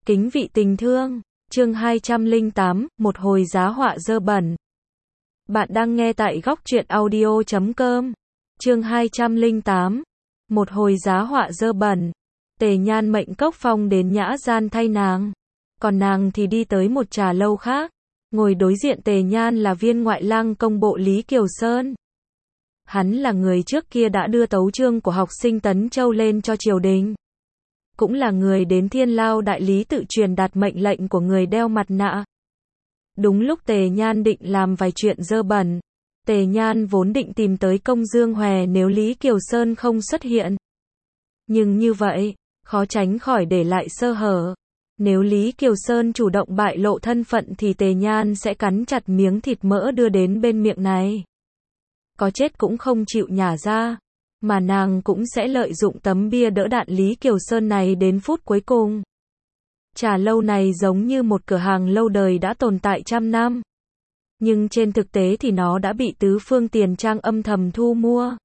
Kính vị tình thương, chương 208, một hồi giá họa dơ bẩn. Bạn đang nghe tại góc truyện audio.com. Chương 208, một hồi giá họa dơ bẩn. Tề Nhan mệnh Cốc Phong đến nhã gian thay nàng. Còn nàng thì đi tới một trà lâu khác. Ngồi đối diện Tề Nhan là viên ngoại lang công bộ Lý Kiều Sơn. Hắn là người trước kia đã đưa tấu chương của học sinh Tấn Châu lên cho triều đình. Cũng là người đến Thiên Lao đại lý tự truyền đạt mệnh lệnh của người đeo mặt nạ. Đúng lúc Tề Nhan định làm vài chuyện dơ bẩn, Tề Nhan vốn định tìm tới Công Dương Hòe nếu Lý Kiều Sơn không xuất hiện. Nhưng như vậy, khó tránh khỏi để lại sơ hở. Nếu Lý Kiều Sơn chủ động bại lộ thân phận thì Tề Nhan sẽ cắn chặt miếng thịt mỡ đưa đến bên miệng này. Có chết cũng không chịu nhả ra. Mà nàng cũng sẽ lợi dụng tấm bia đỡ đạn Lý Kiều Sơn này đến phút cuối cùng. Trà lâu này giống như một cửa hàng lâu đời đã tồn tại trăm năm. Nhưng trên thực tế thì nó đã bị tứ phương tiền trang âm thầm thu mua.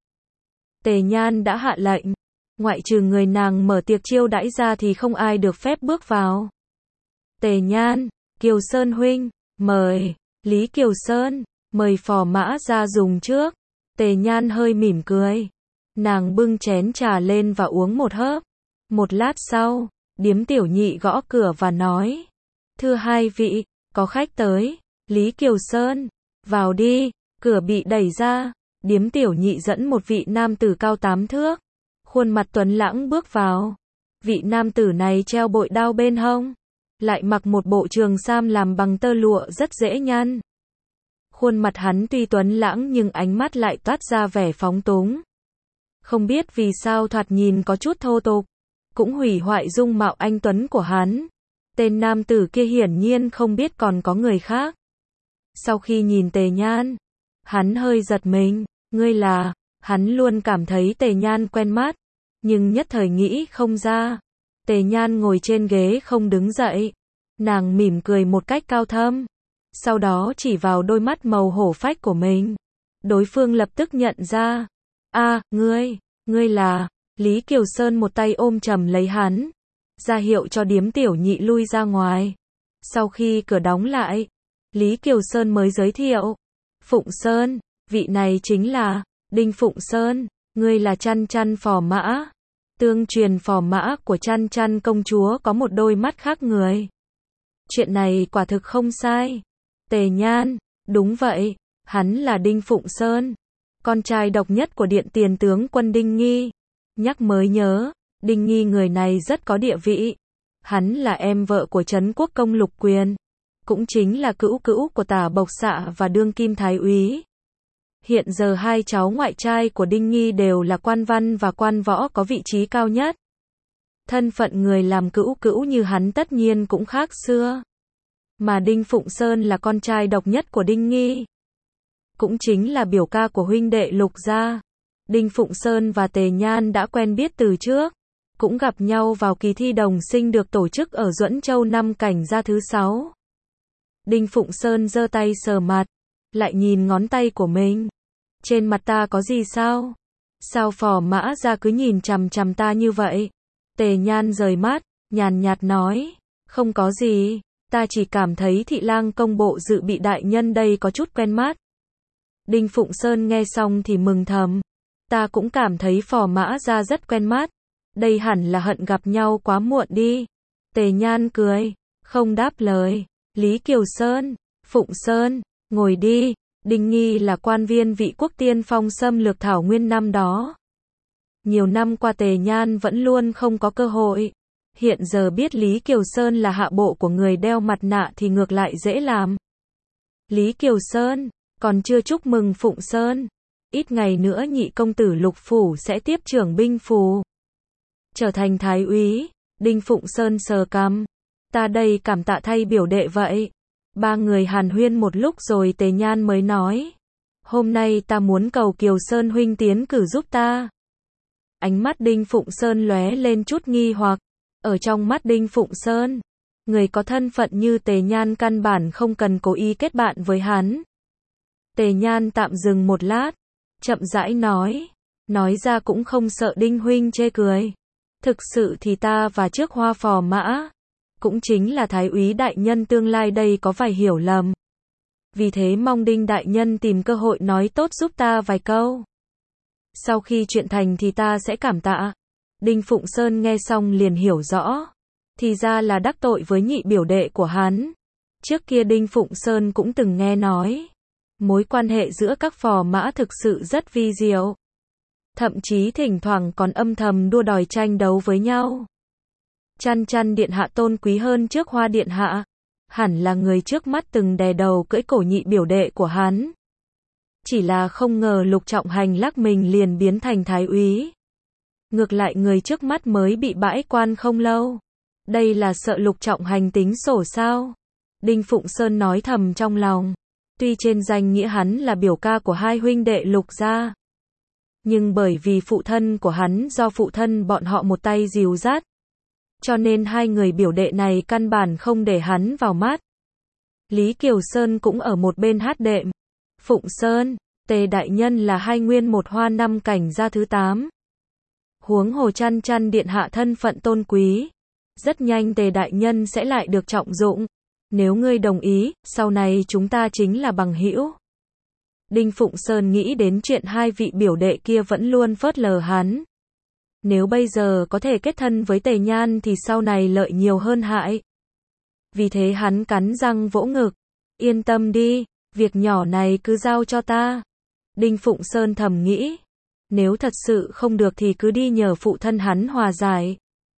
Tề Nhan đã hạ lệnh, ngoại trừ người nàng mở tiệc chiêu đãi ra thì không ai được phép bước vào. Tề Nhan, Kiều Sơn huynh, mời. Lý Kiều Sơn, mời phò mã ra dùng trước. Tề Nhan hơi mỉm cười. Nàng bưng chén trà lên và uống một hớp. Một lát sau, Điếm Tiểu Nhị gõ cửa và nói: "Thưa hai vị, có khách tới." Lý Kiều Sơn: "Vào đi." Cửa bị đẩy ra, Điếm Tiểu Nhị dẫn một vị nam tử cao 8 thước, khuôn mặt tuấn lãng bước vào. Vị nam tử này treo bội đao bên hông, lại mặc một bộ trường sam làm bằng tơ lụa rất dễ nhăn. Khuôn mặt hắn tuy tuấn lãng nhưng ánh mắt lại toát ra vẻ phóng túng. Không biết vì sao thoạt nhìn có chút thô tục, cũng hủy hoại dung mạo anh tuấn của hắn. Tên nam tử kia hiển nhiên không biết còn có người khác. Sau khi nhìn Tề Nhan, hắn hơi giật mình. "Ngươi là?" Hắn luôn cảm thấy Tề Nhan quen mắt, nhưng nhất thời nghĩ không ra. Tề Nhan ngồi trên ghế không đứng dậy. Nàng mỉm cười một cách cao thâm, sau đó chỉ vào đôi mắt màu hổ phách của mình. Đối phương lập tức nhận ra. "A, ngươi là..." Lý Kiều Sơn một tay ôm chầm lấy hắn, ra hiệu cho Điếm Tiểu Nhị lui ra ngoài. Sau khi cửa đóng lại, Lý Kiều Sơn mới giới thiệu: "Phụng Sơn, vị này chính là Đinh Phụng Sơn, ngươi là Chăn Chăn phò mã." Tương truyền phò mã của Chăn Chăn công chúa có một đôi mắt khác người. Chuyện này quả thực không sai. Tề Nhan: "Đúng vậy, hắn là Đinh Phụng Sơn, con trai độc nhất của Điện Tiền tướng quân Đinh Nghi." Nhắc mới nhớ, Đinh Nghi người này rất có địa vị. Hắn là em vợ của Trấn Quốc công Lục Quyền, cũng chính là cữu cữu của Tả Bộc Xạ và đương kim thái úy. Hiện giờ hai cháu ngoại trai của Đinh Nghi đều là quan văn và quan võ có vị trí cao nhất. Thân phận người làm cữu cữu như hắn tất nhiên cũng khác xưa. Mà Đinh Phụng Sơn là con trai độc nhất của Đinh Nghi, cũng chính là biểu ca của huynh đệ Lục gia. Đinh Phụng Sơn và Tề Nhan đã quen biết từ trước, cũng gặp nhau vào kỳ thi đồng sinh được tổ chức ở Duẫn Châu năm Cảnh Gia thứ 6. Đinh Phụng Sơn giơ tay sờ mặt, lại nhìn ngón tay của mình. "Trên mặt ta có gì sao? Sao phò mã ra cứ nhìn chằm chằm ta như vậy?" Tề Nhan rời mắt, nhàn nhạt nói: "Không có gì, ta chỉ cảm thấy thị lang công bộ dự bị đại nhân đây có chút quen mắt." Đinh Phụng Sơn nghe xong thì mừng thầm: "Ta cũng cảm thấy phò mã ra rất quen mắt. Đây hẳn là hận gặp nhau quá muộn đi." Tề Nhan cười, không đáp lời. Lý Kiều Sơn: "Phụng Sơn, ngồi đi." Đinh Nghi là quan viên vị quốc tiên phong xâm lược Thảo Nguyên năm đó. Nhiều năm qua Tề Nhan vẫn luôn không có cơ hội. Hiện giờ biết Lý Kiều Sơn là hạ bộ của người đeo mặt nạ thì ngược lại dễ làm. "Lý Kiều Sơn, còn chưa chúc mừng Phụng Sơn. Ít ngày nữa nhị công tử Lục phủ sẽ tiếp trưởng binh phù, trở thành thái úy." Đinh Phụng Sơn sờ cằm: "Ta đây cảm tạ thay biểu đệ vậy." Ba người hàn huyên một lúc rồi Tề Nhan mới nói: "Hôm nay ta muốn cầu Kiều Sơn huynh tiến cử giúp ta." Ánh mắt Đinh Phụng Sơn lóe lên chút nghi hoặc. Ở trong mắt Đinh Phụng Sơn, người có thân phận như Tề Nhan căn bản không cần cố ý kết bạn với hắn. Tề Nhan tạm dừng một lát, chậm rãi nói ra cũng không sợ Đinh huynh chê cười. "Thực sự thì ta và trước Hoa phò mã cũng chính là Thái úy đại nhân tương lai đây có vài hiểu lầm. Vì thế mong Đinh đại nhân tìm cơ hội nói tốt giúp ta vài câu. Sau khi chuyện thành thì ta sẽ cảm tạ. Đinh Phụng Sơn nghe xong liền hiểu rõ. Thì ra là đắc tội với nhị biểu đệ của hắn. Trước kia Đinh Phụng Sơn cũng từng nghe nói. Mối quan hệ giữa các phò mã thực sự rất vi diệu. Thậm chí thỉnh thoảng còn âm thầm đua đòi tranh đấu với nhau. Chăn Chăn điện hạ tôn quý hơn trước Hoa điện hạ. Hẳn là người trước mắt từng đè đầu cưỡi cổ nhị biểu đệ của hắn. Chỉ là không ngờ Lục Trọng Hành lắc mình liền biến thành thái úy. Ngược lại người trước mắt mới bị bãi quan không lâu. Đây là sợ Lục Trọng Hành tính sổ sao? Đinh Phụng Sơn nói thầm trong lòng. Tuy trên danh nghĩa hắn là biểu ca của hai huynh đệ Lục gia, nhưng bởi vì phụ thân của hắn do phụ thân bọn họ một tay dìu dắt, cho nên hai người biểu đệ này căn bản không để hắn vào mắt. Lý Kiều Sơn cũng ở một bên hát đệm. Phụng Sơn, Tề đại nhân là hai nguyên một hoa năm cảnh gia thứ 8. Huống hồ Chăn Chăn điện hạ thân phận tôn quý. Rất nhanh Tề đại nhân sẽ lại được trọng dụng. Nếu ngươi đồng ý, sau này chúng ta chính là bằng hữu. Đinh Phụng Sơn nghĩ đến chuyện hai vị biểu đệ kia vẫn luôn phớt lờ hắn. Nếu bây giờ có thể kết thân với Tề Nhan thì sau này lợi nhiều hơn hại. Vì thế hắn cắn răng vỗ ngực. Yên tâm đi, việc nhỏ này cứ giao cho ta. Đinh Phụng Sơn thầm nghĩ. Nếu thật sự không được thì cứ đi nhờ phụ thân hắn hòa giải.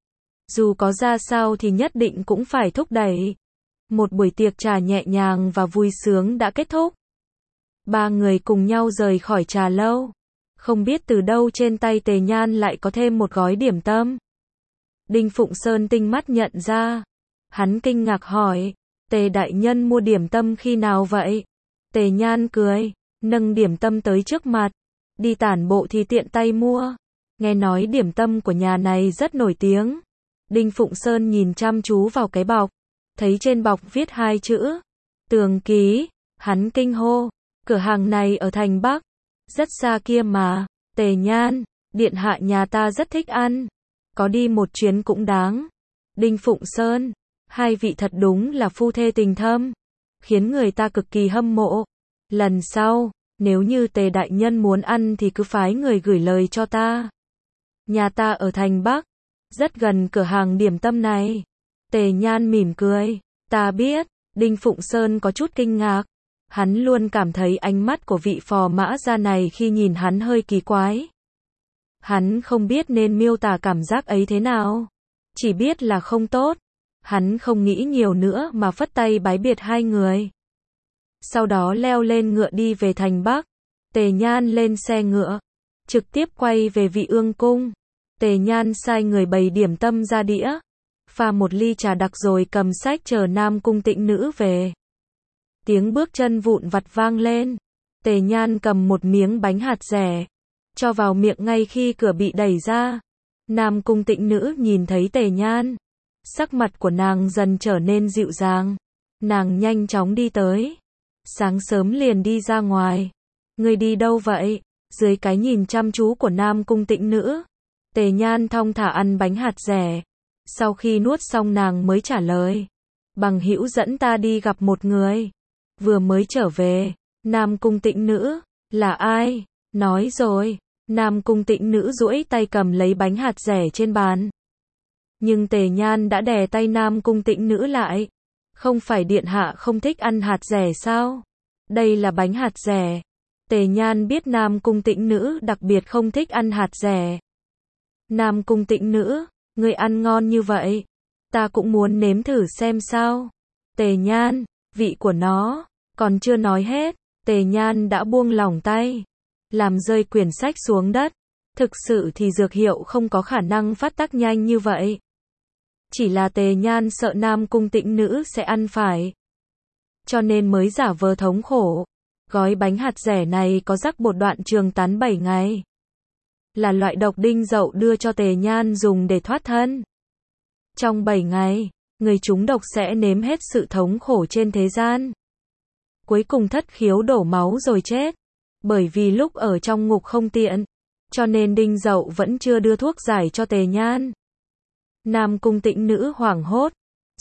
Dù có ra sao thì nhất định cũng phải thúc đẩy. Một buổi tiệc trà nhẹ nhàng và vui sướng đã kết thúc. Ba người cùng nhau rời khỏi trà lâu. Không biết từ đâu trên tay Tề Nhan lại có thêm một gói điểm tâm. Đinh Phụng Sơn tinh mắt nhận ra. Hắn kinh ngạc hỏi, Tề đại nhân mua điểm tâm khi nào vậy? Tề Nhan cười, nâng điểm tâm tới trước mặt. Đi tản bộ thì tiện tay mua. Nghe nói điểm tâm của nhà này rất nổi tiếng. Đinh Phụng Sơn nhìn chăm chú vào cái bọc. Thấy trên bọc viết hai chữ Tường Ký. Hắn kinh hô, cửa hàng này ở thành Bắc. Rất xa kia mà. Tề Nhan, điện hạ nhà ta rất thích ăn. Có đi một chuyến cũng đáng. Đinh Phụng Sơn, hai vị thật đúng là phu thê tình thâm. Khiến người ta cực kỳ hâm mộ. Lần sau, nếu như Tề đại nhân muốn ăn thì cứ phái người gửi lời cho ta. Nhà ta ở thành Bắc. Rất gần cửa hàng điểm tâm này. Tề Nhan mỉm cười. Ta biết. Đinh Phụng Sơn có chút kinh ngạc. Hắn luôn cảm thấy ánh mắt của vị phò mã gia này khi nhìn hắn hơi kỳ quái. Hắn không biết nên miêu tả cảm giác ấy thế nào. Chỉ biết là không tốt. Hắn không nghĩ nhiều nữa mà phất tay bái biệt hai người. Sau đó leo lên ngựa đi về thành Bắc. Tề Nhan lên xe ngựa. Trực tiếp quay về Vị Ương Cung. Tề Nhan sai người bày điểm tâm ra đĩa. Pha một ly trà đặc rồi cầm sách chờ Nam Cung Tĩnh Nữ về. Tiếng bước chân vụn vặt vang lên. Tề Nhan cầm một miếng bánh hạt dẻ. Cho vào miệng ngay khi cửa bị đẩy ra. Nam Cung Tĩnh Nữ nhìn thấy Tề Nhan. Sắc mặt của nàng dần trở nên dịu dàng. Nàng nhanh chóng đi tới. Sáng sớm liền đi ra ngoài. Người đi đâu vậy? Dưới cái nhìn chăm chú của Nam Cung Tĩnh Nữ. Tề Nhan thong thả ăn bánh hạt dẻ. Sau khi nuốt xong nàng mới trả lời. Bằng hữu dẫn ta đi gặp một người. Vừa mới trở về. Nam Cung Tĩnh Nữ. Là ai? Nói rồi. Nam Cung Tĩnh Nữ duỗi tay cầm lấy bánh hạt dẻ trên bàn. Nhưng Tề Nhan đã đè tay Nam Cung Tĩnh Nữ lại. Không phải điện hạ không thích ăn hạt dẻ sao? Đây là bánh hạt dẻ. Tề Nhan biết Nam Cung Tĩnh Nữ đặc biệt không thích ăn hạt dẻ. Nam Cung Tĩnh Nữ, người ăn ngon như vậy. Ta cũng muốn nếm thử xem sao. Tề Nhan, vị của nó. Còn chưa nói hết. Tề Nhan đã buông lỏng tay. Làm rơi quyển sách xuống đất. Thực sự thì dược hiệu không có khả năng phát tác nhanh như vậy. Chỉ là Tề Nhan sợ Nam Cung Tĩnh Nữ sẽ ăn phải. Cho nên mới giả vờ thống khổ. Gói bánh hạt dẻ này có rắc bột đoạn trường tán 7 ngày. Là loại độc đinh dậu đưa cho Tề Nhan dùng để thoát thân. Trong 7 ngày, người trúng độc sẽ nếm hết sự thống khổ trên thế gian. Cuối cùng thất khiếu đổ máu rồi chết. Bởi vì lúc ở trong ngục không tiện. Cho nên đinh dậu vẫn chưa đưa thuốc giải cho Tề Nhan. Nam Cung Tĩnh Nữ hoảng hốt.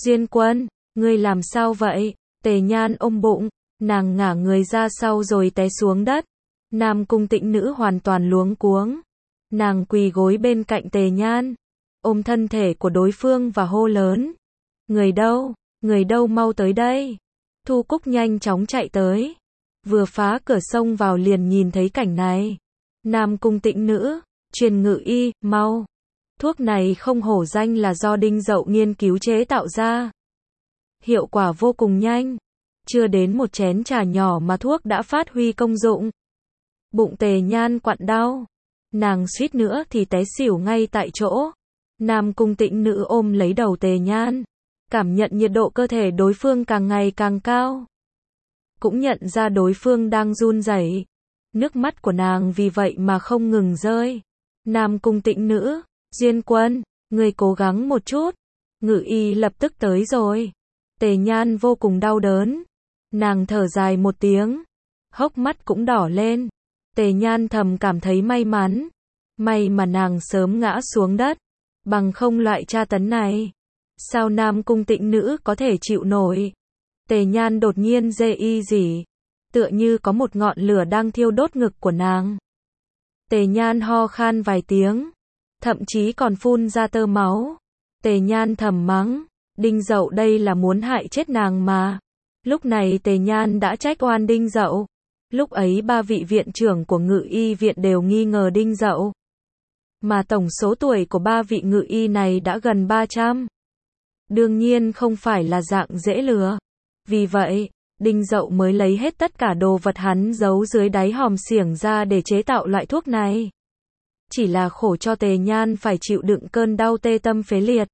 Diên Quân, ngươi làm sao vậy? Tề Nhan ôm bụng, nàng ngả người ra sau rồi té xuống đất. Nam Cung Tĩnh Nữ hoàn toàn luống cuống. Nàng quỳ gối bên cạnh Tề Nhan, ôm thân thể của đối phương và hô lớn. Người đâu? Người đâu, mau tới đây. Thu Cúc nhanh chóng chạy tới. Vừa phá cửa xông vào liền nhìn thấy cảnh này. Nam Cung Tĩnh Nữ, truyền ngự y, mau. Thuốc này không hổ danh là do Đinh Dậu nghiên cứu chế tạo ra. Hiệu quả vô cùng nhanh. Chưa đến một chén trà nhỏ mà thuốc đã phát huy công dụng. Bụng Tề Nhan quặn đau. Nàng suýt nữa thì té xỉu ngay tại chỗ. Nam Cung Tĩnh Nữ ôm lấy đầu Tề Nhan. Cảm nhận nhiệt độ cơ thể đối phương càng ngày càng cao. Cũng nhận ra đối phương đang run rẩy. Nước mắt của nàng vì vậy mà không ngừng rơi. Nam Cung Tĩnh Nữ, Diên Quân, người cố gắng một chút. Ngự y lập tức tới rồi. Tề Nhan vô cùng đau đớn. Nàng thở dài một tiếng. Hốc mắt cũng đỏ lên. Tề Nhan thầm cảm thấy may mắn. May mà nàng sớm ngã xuống đất. Bằng không loại tra tấn này. Sao Nam Cung Tĩnh Nữ có thể chịu nổi? Tề Nhan đột nhiên rê y rỉ. Tựa như có một ngọn lửa đang thiêu đốt ngực của nàng. Tề Nhan ho khan vài tiếng. Thậm chí còn phun ra tơ máu. Tề Nhan thầm mắng. Đinh Dậu đây là muốn hại chết nàng mà. Lúc này Tề Nhan đã trách oan Đinh Dậu. Lúc ấy 3 vị viện trưởng của ngự y viện đều nghi ngờ Đinh Dậu. Mà tổng số tuổi của 3 vị ngự y này đã gần 300. Đương nhiên không phải là dạng dễ lừa. Vì vậy, Đinh Dậu mới lấy hết tất cả đồ vật hắn giấu dưới đáy hòm xiềng ra để chế tạo loại thuốc này. Chỉ là khổ cho Tề Nhan phải chịu đựng cơn đau tê tâm phế liệt.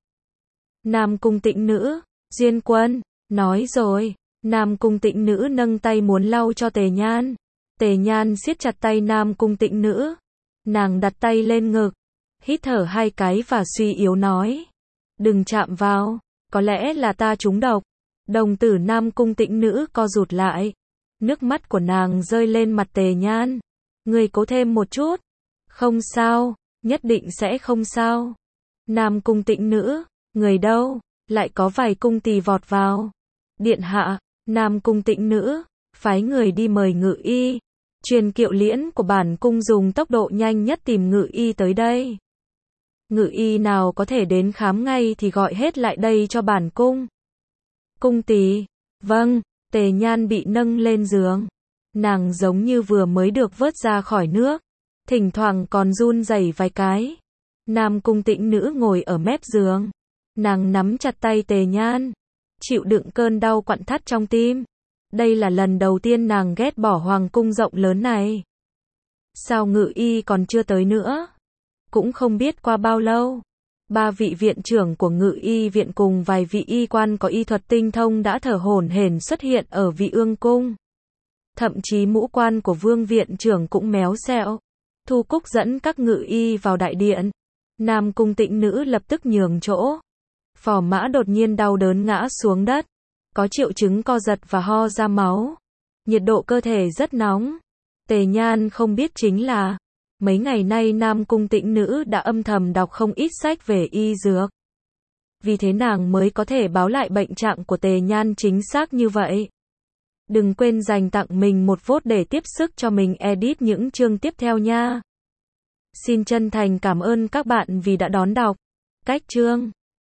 Nam Cung Tĩnh Nữ, Diên Quân, nói rồi. Nam Cung Tĩnh Nữ nâng tay muốn lau cho Tề Nhan. Tề Nhan siết chặt tay Nam Cung Tĩnh Nữ. Nàng đặt tay lên ngực, hít thở 2 cái và suy yếu nói. Đừng chạm vào, có lẽ là ta trúng độc. Đồng tử Nam Cung Tĩnh Nữ co rụt lại. Nước mắt của nàng rơi lên mặt Tề Nhan. Người cố thêm một chút. Không sao, nhất định sẽ không sao. Nam Cung Tĩnh Nữ, người đâu? Lại có vài cung tỳ vọt vào. Điện hạ, Nam Cung Tĩnh Nữ, phái người đi mời ngự y. Truyền Kiệu Liễn của bản cung dùng tốc độ nhanh nhất tìm ngự y tới đây. Ngự y nào có thể đến khám ngay thì gọi hết lại đây cho bản cung. Cung tỳ, vâng. Tề Nhan bị nâng lên giường. Nàng giống như vừa mới được vớt ra khỏi nước. Thỉnh thoảng còn run rẩy vài cái. Nam Cung Tĩnh Nữ ngồi ở mép giường. Nàng nắm chặt tay Tề Nhan. Chịu đựng cơn đau quặn thắt trong tim. Đây là lần đầu tiên nàng ghét bỏ hoàng cung rộng lớn này. Sao ngự y còn chưa tới nữa? Cũng không biết qua bao lâu. 3 vị viện trưởng của ngự y viện cùng vài vị y quan có y thuật tinh thông đã thở hổn hển xuất hiện ở Vị Ương cung. Thậm chí mũ quan của vương viện trưởng cũng méo xẹo. Thu Cúc dẫn các ngự y vào đại điện. Nam Cung Tĩnh Nữ lập tức nhường chỗ. Phò Mã đột nhiên đau đớn ngã xuống đất. Có triệu chứng co giật và ho ra máu. Nhiệt độ cơ thể rất nóng. Tề Nhan không biết chính là mấy ngày nay Nam Cung Tĩnh Nữ đã âm thầm đọc không ít sách về y dược. Vì thế nàng mới có thể báo lại bệnh trạng của Tề Nhan chính xác như vậy. Đừng quên dành tặng mình một vote để tiếp sức cho mình edit những chương tiếp theo nha. Xin chân thành cảm ơn các bạn vì đã đón đọc. Cách chương